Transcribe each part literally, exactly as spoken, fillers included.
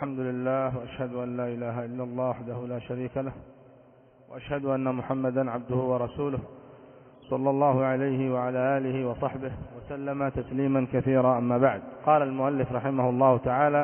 الحمد لله، وأشهد أن لا إله إلا الله وحده لا شريك له، وأشهد أن محمدا عبده ورسوله صلى الله عليه وعلى آله وصحبه وسلم تسليما كثيرا. أما بعد، قال المؤلف رحمه الله تعالى: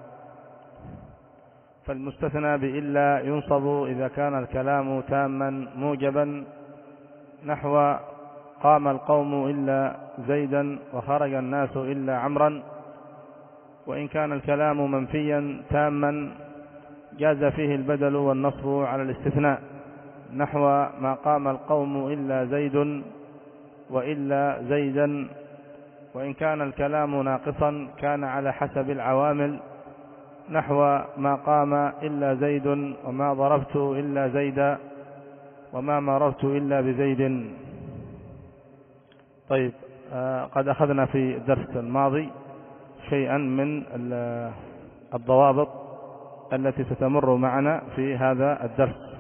فالمستثنى بإلا ينصب إذا كان الكلام تاما موجبا، نحو قام القوم إلا زيدا وخرج الناس إلا عمرا. وإن كان الكلام منفيا تاما جاز فيه البدل والنصب على الاستثناء، نحو ما قام القوم إلا زيد وإلا زيدا. وإن كان الكلام ناقصا كان على حسب العوامل، نحو ما قام إلا زيد وما ضربت إلا زيدا وما مررت إلا بزيد. طيب، آه قد أخذنا في الدرس الماضي شيئا من الضوابط التي ستمر معنا في هذا الدرس،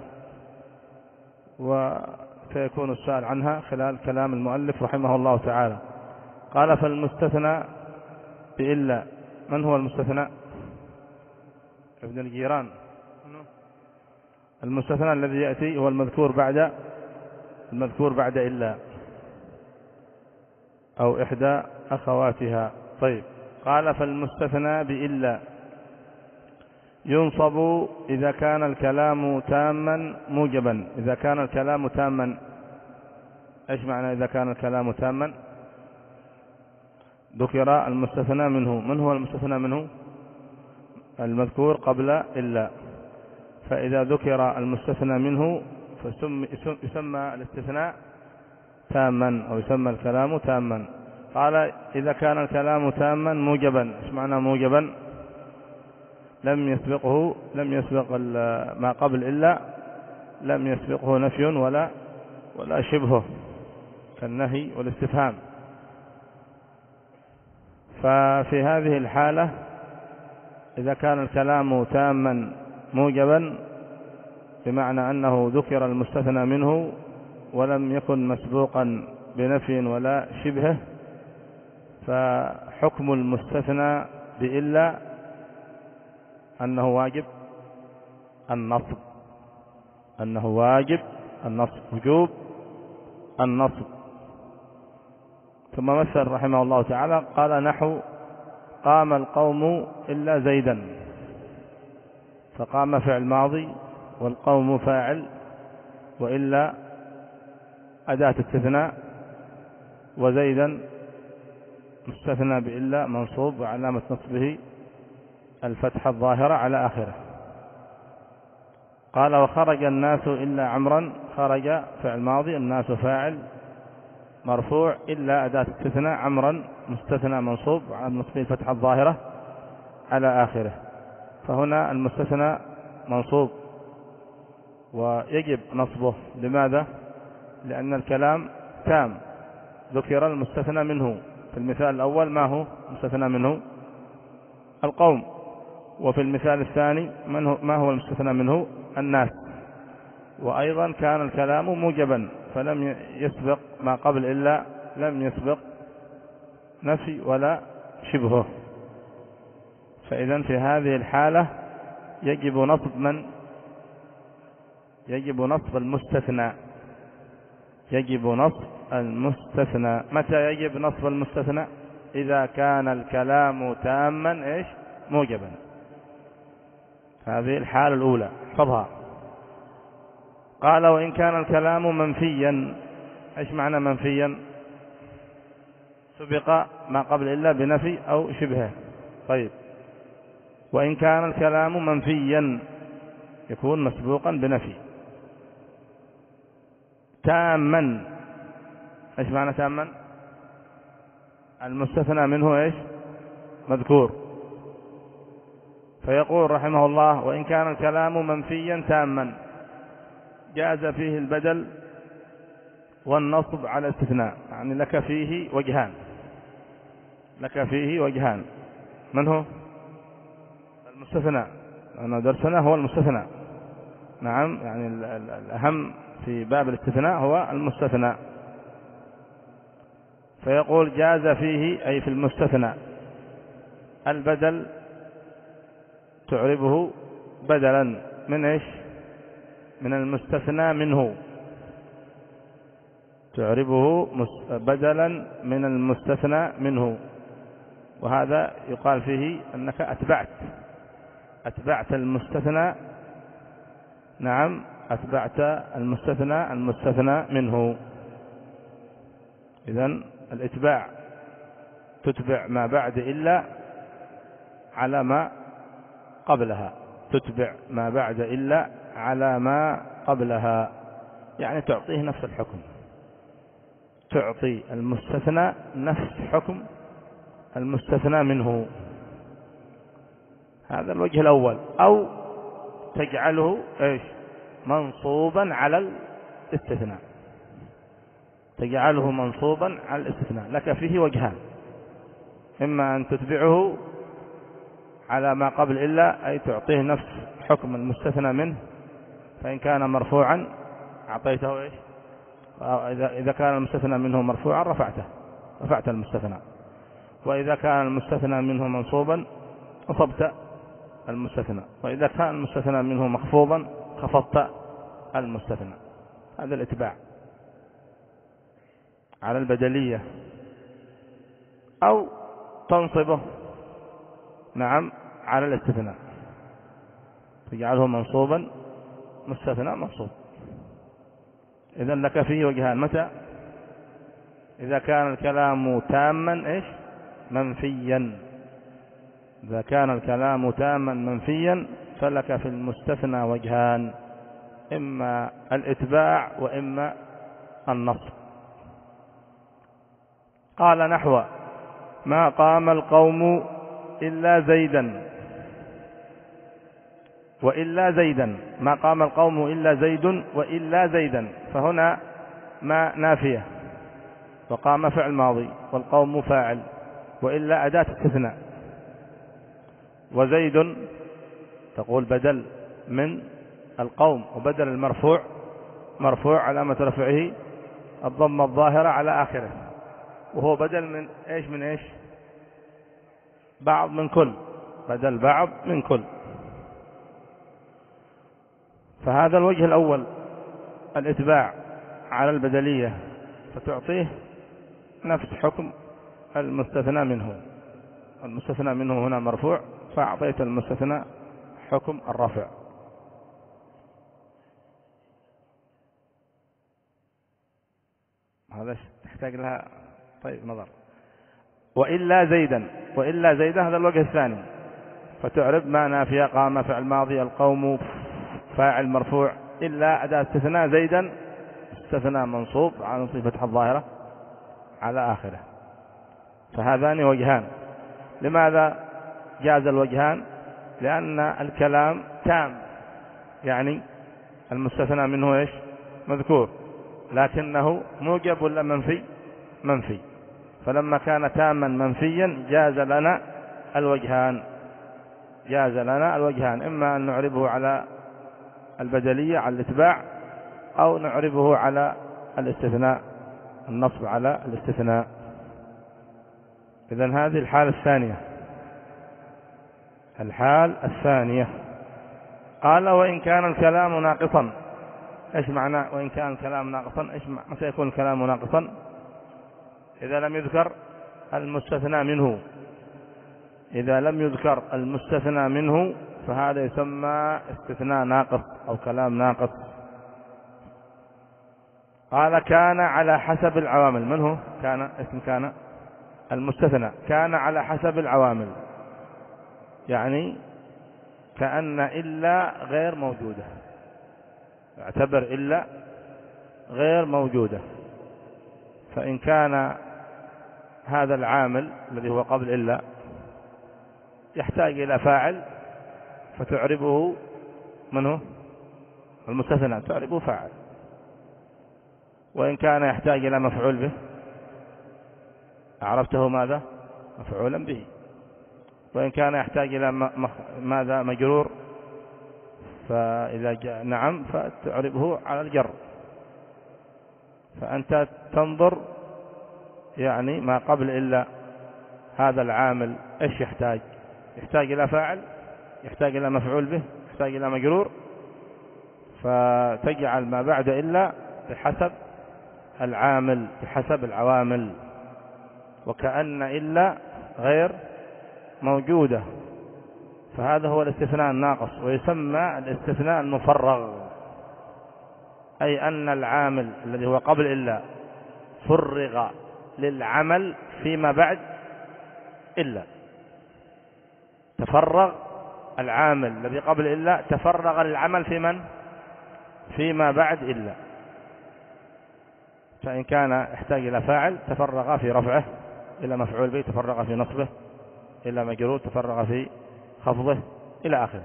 وسيكون السؤال عنها خلال كلام المؤلف رحمه الله تعالى. قال: فالمستثنى بإلا. من هو المستثنى؟ ابن الجيران. المستثنى الذي يأتي هو المذكور بعد المذكور بعد إلا أو إحدى أخواتها. طيب، قال: فالمستثنى بإلا ينصب إذا كان الكلام تاما موجبا. إذا كان الكلام تاما، إيش معنى إذا كان الكلام تاما؟ ذكر المستثنى منه. من هو المستثنى منه؟ المذكور قبل إلا. فإذا ذكر المستثنى منه فيسمى الاستثناء تاما، أو يسمى الكلام تاما. قال: إذا كان الكلام تاما موجبا. إيش معنى موجبا؟ لم يسبقه لم يسبق ما قبل إلا، لم يسبقه نفي ولا ولا شبهه كالنهي والاستفهام. ففي هذه الحالة إذا كان الكلام تاما موجبا، بمعنى أنه ذكر المستثنى منه ولم يكن مسبوقا بنفي ولا شبهه، فحكم المستثنى بإلا أنه واجب النصب أنه واجب النصب وجوب النصب. ثم مثل رحمه الله تعالى قال: نحو قام القوم إلا زيدا. فقام فعل ماضي والقوم فاعل، وإلا أداة استثناء، وزيدا مستثنى بإلا منصوب وعلامة نصبه الفتحة الظاهرة على آخره. قال: وخرج الناس إلا عمرا. خرج فعل ماضي، الناس فاعل مرفوع، إلا أداة استثناء، عمرا مستثنى منصوب وعلامة نصبه الفتحة الظاهرة على آخره. فهنا المستثنى منصوب ويجب نصبه. لماذا؟ لأن الكلام تام، ذكر المستثنى منه. في المثال الأول ما هو مستثنى منه؟ القوم. وفي المثال الثاني من هو ما هو المستثنى منه؟ الناس. وأيضا كان الكلام موجبا، فلم يسبق ما قبل إلا، لم يسبق نفي ولا شبهه. فإذا في هذه الحالة يجب نصب من؟ يجب نصب المستثنى يجب نصب المستثنى. متى يجب نصب المستثنى؟ إذا كان الكلام تاما إيش؟ موجبا. هذه الحالة الأولى، احفظها. قال: وإن كان الكلام منفيا. إيش معنى منفيا؟ سبق ما قبل إلا بنفي أو شبهه. طيب، وإن كان الكلام منفيا يكون مسبوقا بنفي. تاما. إيش معنى تاما؟ المستثنى منه إيش؟ مذكور. فيقول رحمه الله: وإن كان الكلام منفيا تاما جاز فيه البدل والنصب على الاستثناء. يعني لك فيه وجهان لك فيه وجهان من هو؟ المستثنى. أنا درسنا هو المستثنى. نعم، يعني الأهم في باب الاستثناء هو المستثنى. فيقول: جاز فيه أي في المستثنى البدل تعربه بدلا من إيش؟ من المستثنى منه، تعربه بدلا من المستثنى منه. وهذا يقال فيه أنك أتبعت أتبعت المستثنى، نعم أتبعت المستثنى المستثنى منه. إذن الإتباع تتبع ما بعد إلا على ما قبلها، تتبع ما بعد إلا على ما قبلها، يعني تعطيه نفس الحكم، تعطي المستثنى نفس حكم المستثنى منه. هذا الوجه الأول. أو تجعله إيش؟ منصوبا على الاستثناء، تجعله منصوبا على الاستثناء. لك فيه وجهان: إما أن تتبعه على ما قبل إلا، أي تعطيه نفس حكم المستثنى منه، فإن كان مرفوعا أعطيته إيش؟ إذا كان المستثنى منه مرفوعا رفعته، رفعت المستثنى. وإذا كان المستثنى منه منصوبا أصبت المستثنى. وإذا كان المستثنى منه مخفوضا خفضت المستثنى. هذا الاتباع على البدلية. أو تنصبه، نعم، على الاستثناء، تجعله منصوبا مستثنى منصوب. إذن لك فيه وجهان: متى؟ إذا كان الكلام تاما إيش؟ منفيا. إذا كان الكلام تاما منفيا فلك في المستثنى وجهان: إما الإتباع وإما النصب. قال نحو: ما قام القوم إلا زيدا وإلا زيدا. ما قام القوم إلا زيد وإلا زيدا. فهنا ما نافية، وقام فعل ماضي، والقوم فاعل، وإلا أداة استثناء. وزيد تقول بدل من القوم، وبدل المرفوع مرفوع علامة رفعه الضمة الظاهرة على آخره، وهو بدل من إيش؟ من إيش؟ بعض من كل، بدل بعض من كل. فهذا الوجه الأول الإتباع على البدلية، فتعطيه نفس حكم المستثنى منه. المستثنى منه هنا مرفوع، فأعطيت المستثنى حكم الرفع. هذا تحتاج لها طيب نظر. وإلا زيدا، وإلا زيدا هذا الوجه الثاني، فتعرب ما نافية: قام فعل ماضي، القوم فاعل مرفوع، إلا أداة استثناء زيدا استثناء منصوب على صفة الظاهرة على آخره. فهذان وجهان. لماذا جاز الوجهان؟ لأن الكلام تام، يعني المستثنى منه إيش؟ مذكور، لكنه موجب ولا منفي؟ منفي. فلما كان تاما منفيا جاز لنا الوجهان، جاز لنا الوجهان: إما أن نعربه على البدلية على الاتباع، أو نعربه على الاستثناء، النصب على الاستثناء. إذن هذه الحالة الثانية. الحال الثانية قال: وإن كان الكلام ناقصا. إيش معنى وإن كان الكلام ناقصا؟ إيش متى يكون الكلام ناقصا؟ إذا لم يذكر المستثنى منه. إذا لم يذكر المستثنى منه فهذا يسمى استثناء ناقص أو كلام ناقص. قال: كان على حسب العوامل. من هو كان؟ اسم كان المستثنى. كان على حسب العوامل، يعني كأن إلا غير موجودة، اعتبر إلا غير موجودة. فإن كان هذا العامل الذي هو قبل إلا يحتاج إلى فاعل فتعربه منه المستثنى، تعربه فاعل. وإن كان يحتاج إلى مفعول به أعربته ماذا؟ مفعولا به. وإن كان يحتاج إلى ماذا؟ مجرور، فإذا جاء نعم فتعربه على الجر. فأنت تنظر يعني ما قبل إلا هذا العامل إيش يحتاج؟ يحتاج إلى فاعل يحتاج إلى مفعول به، يحتاج إلى مجرور، فتجعل ما بعد إلا بحسب العامل، بحسب العوامل، وكأن إلا غير موجودة، فهذا هو الاستثناء الناقص، ويسمى الاستثناء المفرغ، أي أن العامل الذي هو قبل إلا فرغ للعمل فيما بعد إلا. تفرغ العامل الذي قبل إلا تفرغ للعمل في من؟ فيما بعد إلا. فإن كان يحتاج إلى فاعل تفرغ في رفعه، إلى مفعول به تفرغ في نصبه، إلى مجرور تفرغ في خفضه، إلى آخره.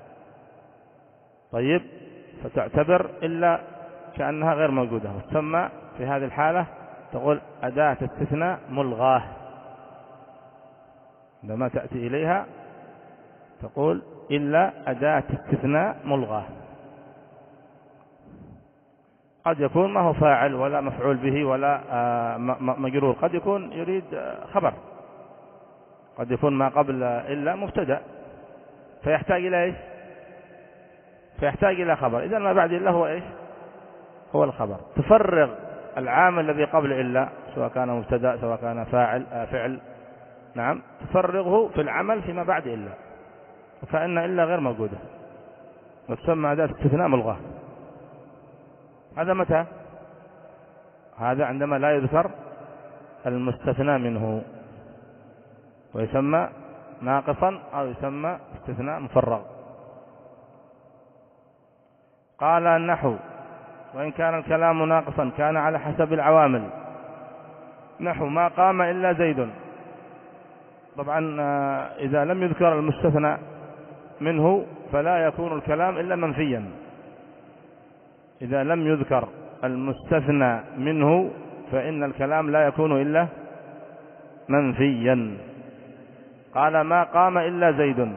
طيب، فتعتبر إلا كأنها غير موجودة، وتسمى في هذه الحالة تقول أداة استثناء ملغاة. عندما تأتي إليها تقول إلا أداة استثناء ملغاة. قد يكون ما هو فاعل ولا مفعول به ولا مجرور، قد يكون يريد خبر، قد يكون ما قبل إلا مبتدأ، فيحتاج إلى إيش؟ فيحتاج إلى خبر. إذن ما بعد إلا هو إيش؟ هو الخبر. تفرغ العامل الذي قبل إلا، سواء كان مبتدأ سواء كان فاعل آه فعل، نعم، تفرغه في العمل فيما بعد إلا، وكأن إلا غير موجودة، وتسمى أداة استثناء ملغاة. هذا متى؟ هذا عندما لا يذكر المستثنى منه، ويسمى ناقصا أو يسمى استثناء مفرغ. قال النحو: وإن كان الكلام ناقصا كان على حسب العوامل، نحو ما قام إلا زيد. طبعا إذا لم يذكر المستثنى منه فلا يكون الكلام إلا منفيا. إذا لم يذكر المستثنى منه فإن الكلام لا يكون إلا منفيا. قال ما قام إلا زيد،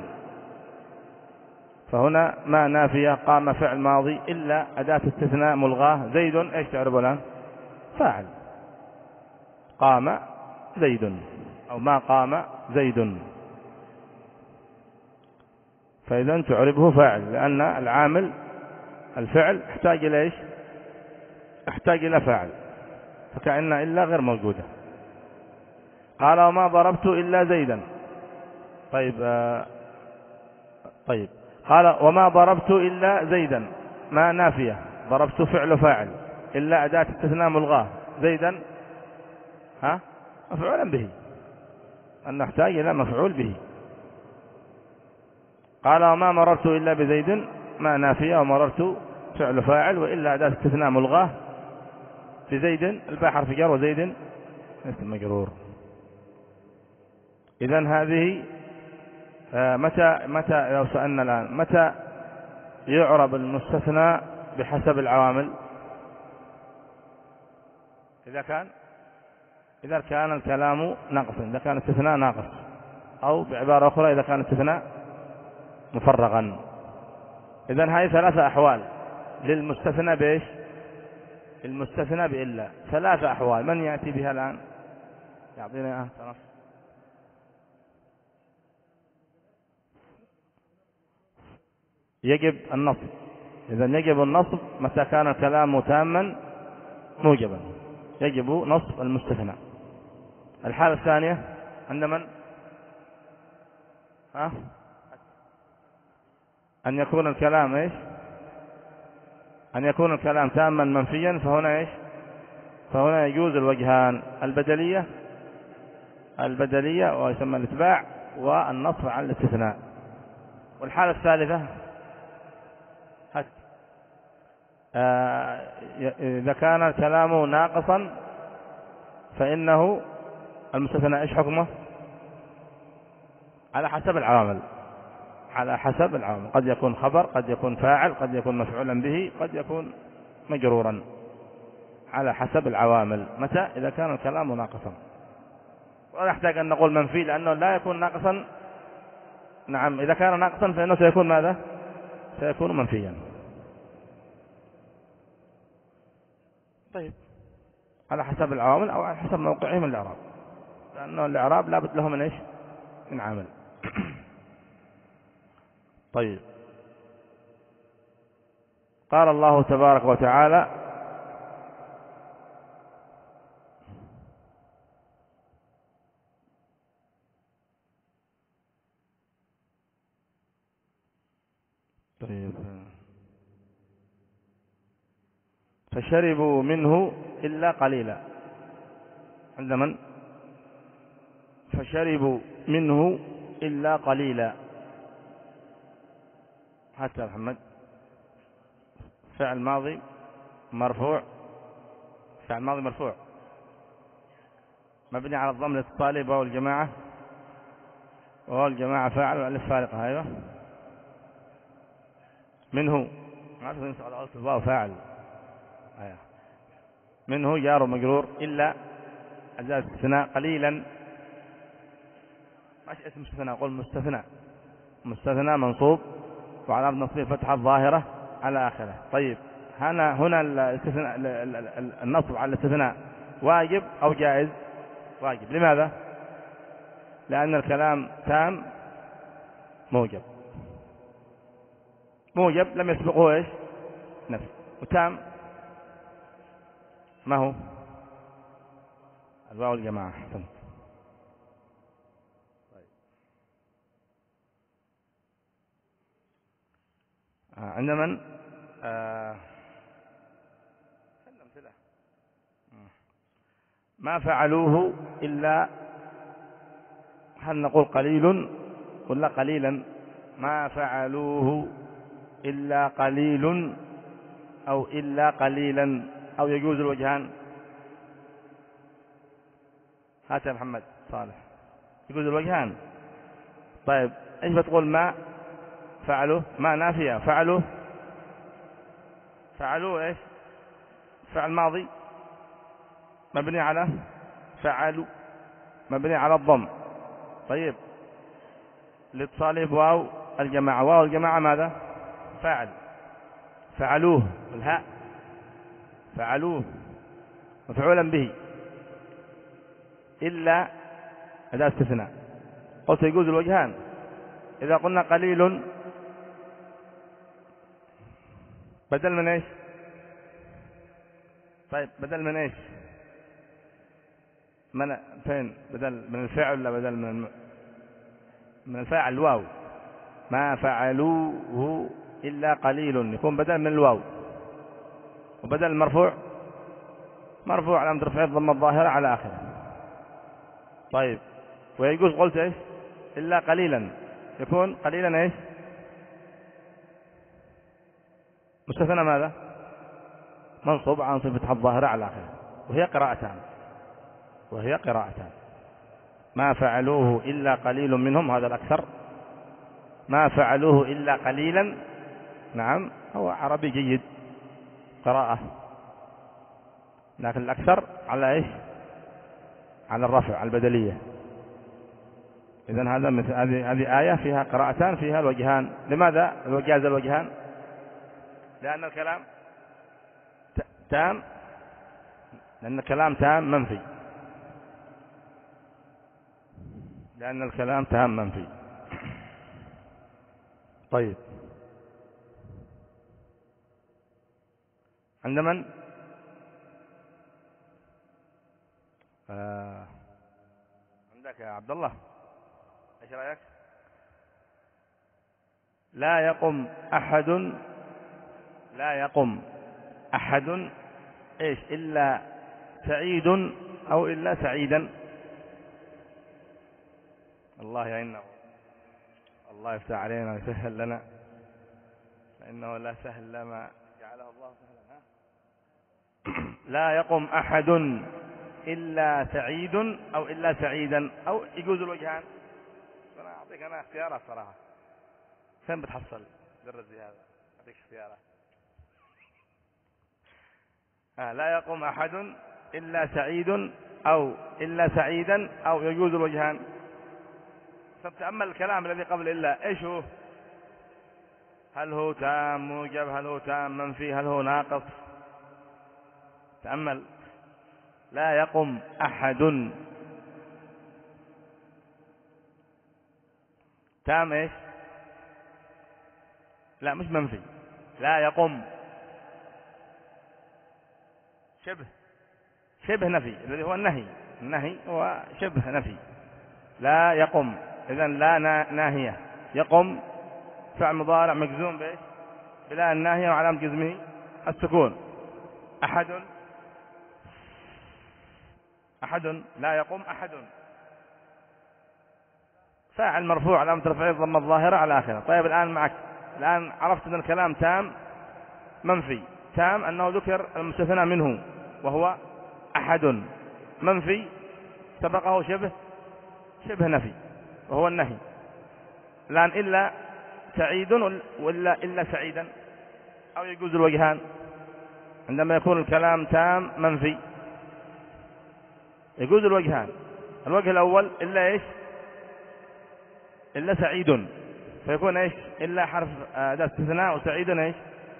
فهنا ما نافية، قام فعل ماضي، إلا أداة استثناء ملغاة، زيد إيش تعرف الآن؟ فاعل. قام زيد أو ما قام زيد، فإذا تعربه فاعل، لأن العامل الفعل احتاج إلى إيش؟ احتاج إلى فاعل، فكأن إلا غير موجودة. قال وما ضربت إلا زيدا. طيب آه طيب قال وما ضربت إلا زيدا، ما نافية، ضربت فعل فاعل، إلا أداة استثناء ملغاة، زيدا ها مفعولا به، أن نحتاج إلى مفعول به. قال وما مررت إلا بزيد، ما نافية، ومررت فعل فاعل، وإلا أداة استثناء ملغاة، بزيد الباء حرف جر وزيد اسم مجرور. إذن هذه آه متى متى لو سألنا الآن متى يعرب المستثنى بحسب العوامل؟ إذا كان إذا كان الكلام ناقصا، إذا كان استثناء ناقص، أو بعبارة أخرى إذا كان استثناء مفرغا. إذن هذه ثلاثة أحوال للمستثنى بإيش؟ المستثنى بإلا، ثلاثة أحوال. من يأتي بها الآن؟ يعطينا آه تنص. يجب النصب. إذن يجب النصب متى كان الكلام تاما موجبا، يجب نصب المستثنى. الحالة الثانية عند من؟ ها؟ أن يكون الكلام إيش؟ أن يكون الكلام تاما منفيا، فهنا إيش؟ فهنا يجوز الوجهان، البدلية البدلية ويسمى الاتباع، والنصب على الاستثناء. والحالة الثالثة آه إذا كان الكلام ناقصا فإنه المستثنى إيش حكمه؟ على حسب العوامل، على حسب العوامل، قد يكون خبر، قد يكون فاعل، قد يكون مفعولا به، قد يكون مجرورا، على حسب العوامل. متى؟ إذا كان الكلام ناقصا. ولا نحتاج أن نقول منفي، لأنه لا يكون ناقصا. نعم، إذا كان ناقصا فإنه سيكون ماذا؟ سيكون منفيا. طيب، على حسب العوامل أو على حسب موقعهم الإعراب، لأنه الإعراب لابد له من إيش؟ من عامل. طيب، قال الله تبارك وتعالى: طيب فشربوا منه إلا قليلا. عند من؟ فشربوا منه إلا قليلا. حتى محمد فعل ماضي مرفوع، فعل ماضي مرفوع مبني على الضم الاتصالي بواو الجماعة، وواو الجماعة فاعل والألف فارقة. أيوه منه، ما أعرف ينسى على أصل واو فاعل. أيوه منه جار ومجرور، إلا أداة استثناء قليلا، ماشي اسم استثناء، قول مستثنى، مستثنى منصوب وعلى نصبه فتحة ظاهرة على آخره. طيب هنا هنا الاستثناء النصب على الاستثناء واجب أو جائز؟ واجب. لماذا؟ لأن الكلام تام موجب، موجب لم يسبقه ايش؟ نفي. وتام ما هو؟ الواو الجماعة. طيب آه عند من؟ آه ما فعلوه إلا، هل نقول قليل ولا قليلا؟ ما فعلوه إلا قليل أو إلا قليلا، أو يجوز الوجهان؟ هات يا محمد صالح، يجوز الوجهان. طيب ايش بتقول؟ ما فعلوا، ما نافية، فعلوا فعلوا ايش؟ فعل ماضي مبني على فعلوا، مبني على الضم. طيب الاتصال بواو الجماعة، واو الجماعة ماذا؟ فاعل، فعلوه الهاء، فعلوه مفعولا به، إلا أداة استثناء. قلت يجوز الوجهان. إذا قلنا قليل بدل من ايش؟ طيب بدل من ايش؟ من فين؟ بدل من الفعل ولا بدل من من الفاعل؟ الواو. ما فعلوه إلا قليل يكون بدل من الواو، وبدل المرفوع مرفوع علامة رفعه الضمة الظاهرة على آخره. طيب ويجوز قلت ايش؟ إلا قليلا، يكون قليلا ايش؟ مستثنى ماذا؟ منصوب عن صفة الظاهرة على آخره. وهي قراءتان، وهي قراءتان. ما فعلوه إلا قليل منهم، هذا الأكثر. ما فعلوه إلا قليلا، نعم هو عربي جيد قراءة، لكن الأكثر على إيش؟ على الرفع، على البدلية. إذن هذا مثل هذه هذه آية فيها قراءتان، فيها الوجهان. لماذا جاز الوجهان؟ لأن الكلام تام، لأن الكلام تام منفي، لأن الكلام تام منفي. طيب عند من؟ آه عندك يا عبد الله، ايش رايك؟ لا يقم احد، لا يقم احد ايش؟ الا سعيد او الا سعيدا. الله يعيننا، الله يفتح علينا ويسهل لنا، فانه لا سهل لما جعله الله سهلا. لا يقم احد إلا سعيد أو إلا سعيدا، أو يجوز الوجهان. أنا أعطيك أنا اختيارات صراحة، فين بتحصل درزي هذا؟ أعطيك اختيارات. آه لا يقوم أحد إلا سعيد أو إلا سعيدا أو يجوز الوجهان. فتأمل الكلام الذي قبل إلا، إيش هو؟ هل هو تام موجب؟ هل هو تام منفي؟ هل هو ناقص؟ تأمل. لا يقم أحد، تام إيش؟ لا مش منفي، لا يقم، شبه شبه نفي الذي هو النهي، النهي هو شبه نفي. لا يقم، إذن لا ناهية. يقم فعل مضارع مجزوم بإيش؟ بلا الناهية وعلامة جزمه السكون. أحد، أحد، لا يقوم أحد، فاعل مرفوع علامة رفعه الضمة الظاهرة على آخره. طيب الآن معك، الآن عرفت أن الكلام تام منفي. تام أنه ذكر المستثنى منه وهو أحد، منفي سبقه شبه شبه نفي وهو النهي. الآن إلا سعيد ولا إلا سعيدا، أو يجوز الوجهان عندما يكون الكلام تام منفي، يجوز الوجهان. الوجه الأول إلا إيش؟ إلا سعيد، فيكون إيش؟ إلا حرف أداة استثناء، وسعيد إيش؟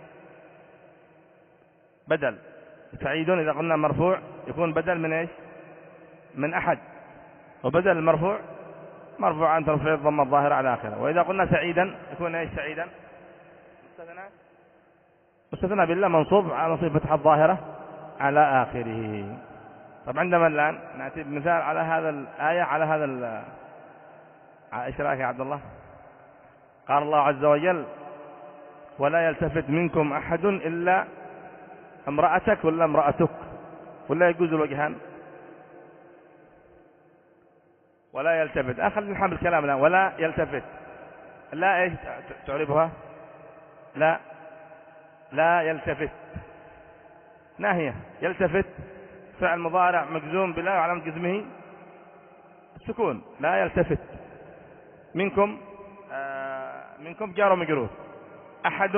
بدل. سعيد إذا قلنا مرفوع يكون بدل من إيش؟ من أحد، وبدل المرفوع مرفوع عن ترفيع الضمة الظاهرة على آخره. وإذا قلنا سعيدا يكون إيش؟ سعيدا مستثنى، مستثنى بالله منصوب على نصيب فتحة الظاهرة على آخره. طب عندما الآن نأتي بمثال على هذا الآية، على هذا ال إيش رأيك يا عبد الله؟ قال الله عز وجل: ولا يلتفت منكم أحد إلا امرأتك ولا امرأتك، ولا يجوز الوجهان؟ ولا يلتفت، أخذ نحمل الكلام الآن. ولا يلتفت، لا إيش تعرفها؟ لا لا يلتفت ناهية. يلتفت فعل مضارع مجزوم بلا وعلامة جزمه السكون. لا يلتفت. منكم، آه منكم جار ومجرور. أحد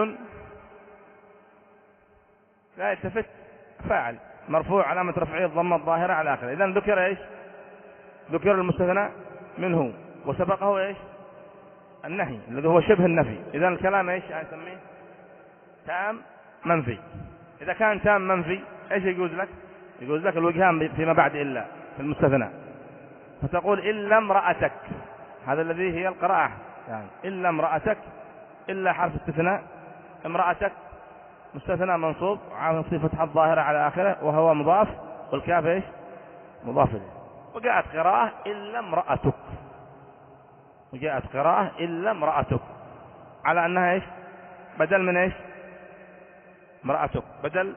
لا يلتفت فاعل مرفوع علامة رفعه الضمة الظاهرة على آخره. إذن ذكر إيش؟ ذكر المستثنى منه وسبقه إيش؟ النهي الذي هو شبه النفي. إذن الكلام إيش نسميه؟ تام منفي. إذا كان تام منفي إيش يجوز لك؟ يجوز لك الوجهان فيما بعد إلا في المستثنى، فتقول إلا امرأتك، هذا الذي هي القراءة يعني. إلا امرأتك، إلا حرف استثناء، امرأتك مستثنى منصوب على نصيب فتحة الظاهرة على آخره وهو مضاف، والكاف إيش؟ مضاف إليه. وجاءت قراءة إلا امرأتك، وجاءت قراءة إلا امرأتك على أنها إيش؟ بدل من إيش؟ امرأتك بدل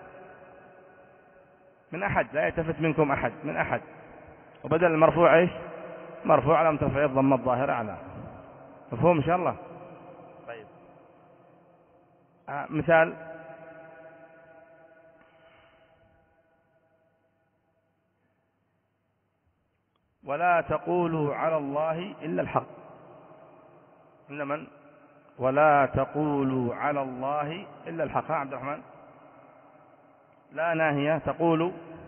من أحد. لا يلتفت منكم أحد، من أحد، وبدل المرفوع إيش؟ مرفوع على ترفيع الضمة الظاهرة على. مفهوم إن شاء الله؟ طيب آه مثال: ولا تقولوا على الله إلا الحق. إن من؟ ولا تقولوا على الله إلا الحق. ها عبد الرحمن؟ لا ناهية. تقول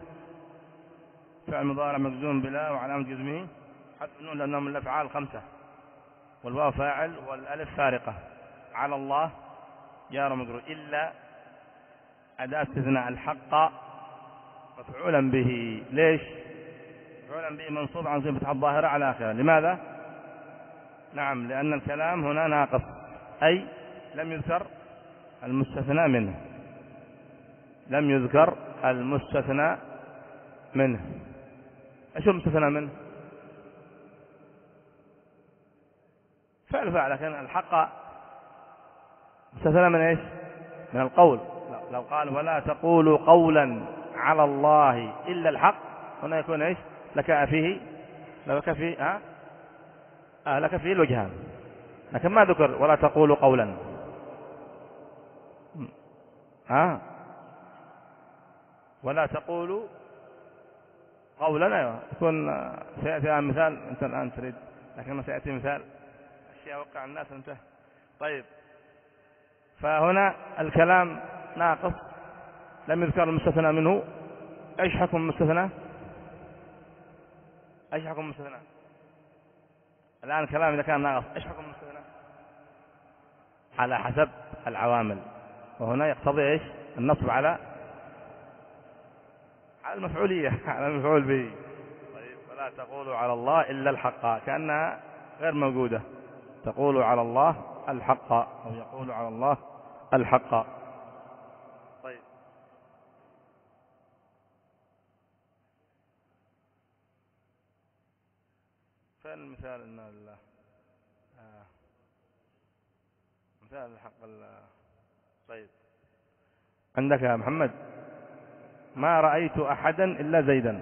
فعل مضارع مجزوم بلا وعلامة جزمه حذف النون لأنه من الأفعال الخمسة، والواو فاعل والألف فارقة. على الله جار ومجرور. إلا أداة استثناء. الحق مفعولا به. ليش؟ مفعولا به منصوب عن صفة الظاهرة على آخره. لماذا؟ نعم، لأن الكلام هنا ناقص، أي لم يذكر المستثنى منه، لم يذكر المستثنى منه. ايش المستثنى منه؟ فعل فعل. لكن الحق مستثنى من ايش؟ من القول. لو قال ولا تقولوا قولا على الله إلا الحق، هنا يكون ايش؟ لك فيه لك فيه ها آه لك فيه الوجهان، لكن ما ذكر ولا تقولوا قولا. ها ولا تقولوا قولا. ايوه يكون سياتي مثال. انت الان تريد، لكن سياتي مثال اشياء وقع الناس انتهى. طيب، فهنا الكلام ناقص، لم يذكر المستثنى منه. ايش حكم المستثنى؟ ايش حكم المستثنى؟ الان الكلام اذا كان ناقص ايش حكم المستثنى؟ على حسب العوامل، وهنا يقتضي ايش؟ النصب على على المفعولية، على المفعول به. طيب، ولا تقولوا على الله إلا الحق، كأنها غير موجودة. تقولوا على الله الحق أو يقول على الله الحق. طيب فين المثال إن آه مثال الحق. طيب عندك يا محمد ما رأيت أحدا إلا زيدا.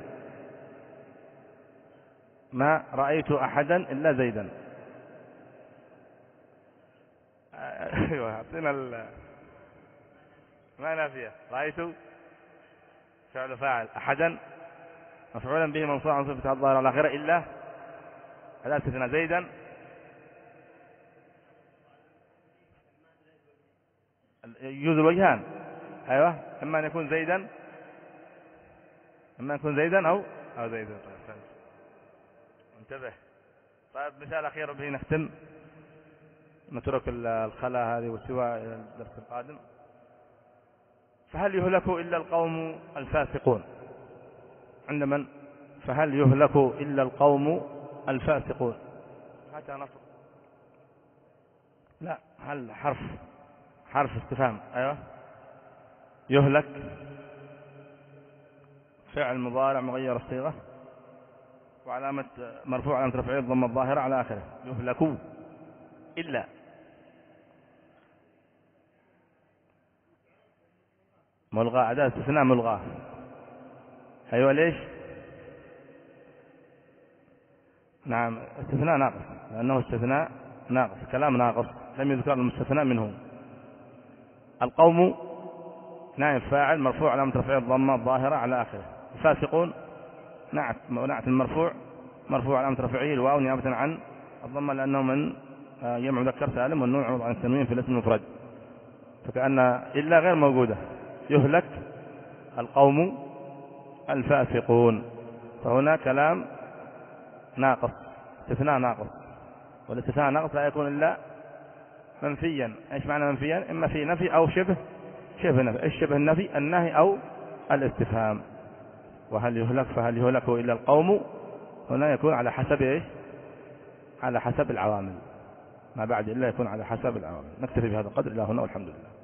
ما رأيت أحدا إلا زيدا. ايوه اعطينا ال ما نافية. رأيت فعل فاعل أحدا مفعولا به منصوب عن صفة الظاهرة الآخرة إلا أداة استثناء زيدا يجوز الوجهان. أيوة إما أن يكون زيدا إما أن يكون زيدا أو أو زيدا. طيب انتبه. طيب مثال أخير به نختم نترك الخلا هذه والسواء إلى الدرس القادم. فهل يهلك إلا القوم الفاسقون؟ عند من؟ فهل يهلك إلا القوم الفاسقون. هذا نصر. لا هل حرف حرف استفهام. أيوة يهلك فعل مضارع مغير الصيغة وعلامة مرفوع علامة رفعه الضمة الظاهرة على آخره. يهلك إلا ملغى أداة استثناء ملغى. أيوة ليش؟ نعم استثناء ناقص لأنه استثناء ناقص كلام ناقص لم يذكر المستثنى منه. القوم نائب فاعل مرفوع علامة رفعه الضمة الظاهرة على آخره. الفاسقون نعت نعت المرفوع مرفوع علامة رفعه الواو نيابة عن الضمة لأنه من جمع مذكر سالم والنون عوض عن التنوين في الاسم المفرد فكأن إلا غير موجودة. يهلك القوم الفاسقون فهنا كلام ناقص استثناء ناقص والاستثناء ناقص لا يكون إلا منفيا. ايش معنى منفيا؟ إما في نفي أو شبه شبه نفي. ايش شبه النفي؟ النهي أو الاستفهام. وهل يهلك فهل يهلك إلا القوم هنا يكون على حسب ايش؟ على حسب العوامل ما بعد إلا يكون على حسب العوامل. نكتفي بهذا القدر إلى هنا والحمد لله.